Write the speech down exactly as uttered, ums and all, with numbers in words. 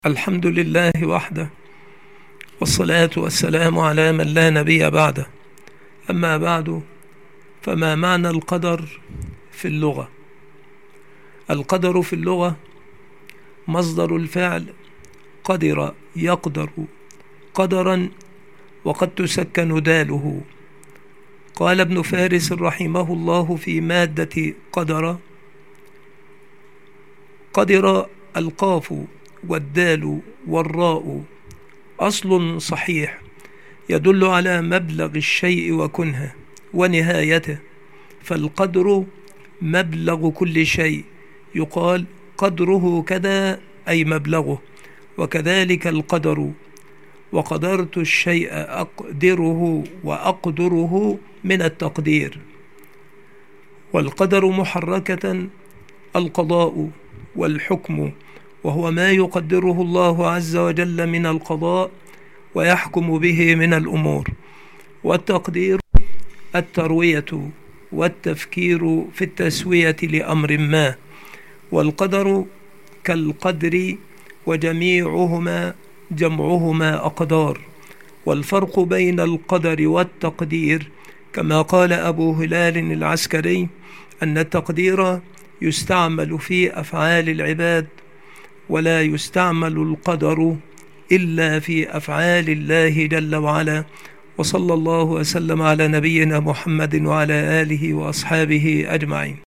الحمد لله وحده، والصلاة والسلام على من لا نبي بعده. أما بعد، فما معنى القدر في اللغة؟ القدر في اللغة مصدر الفعل قدر يقدر قدرا، وقد تسكن داله. قال ابن فارس رحمه الله في مادة قدر: قدر القاف والدال والراء أصل صحيح يدل على مبلغ الشيء وكنهه ونهايته، فالقدر مبلغ كل شيء، يقال قدره كذا أي مبلغه. وكذلك القدر: وقدرت الشيء أقدره وأقدره من التقدير. والقدر محركة القضاء والحكم، وهو ما يقدره الله عز وجل من القضاء ويحكم به من الأمور. والتقدير التروية والتفكير في التسوية لأمر ما. والقدر كالقدر، وجميعهما جمعهما أقدار. والفرق بين القدر والتقدير كما قال أبو هلال العسكري أن التقدير يستعمل في أفعال العباد، ولا يستعمل القدر إلا في أفعال الله جل وعلا. وصلى الله وسلم على نبينا محمد وعلى آله وأصحابه أجمعين.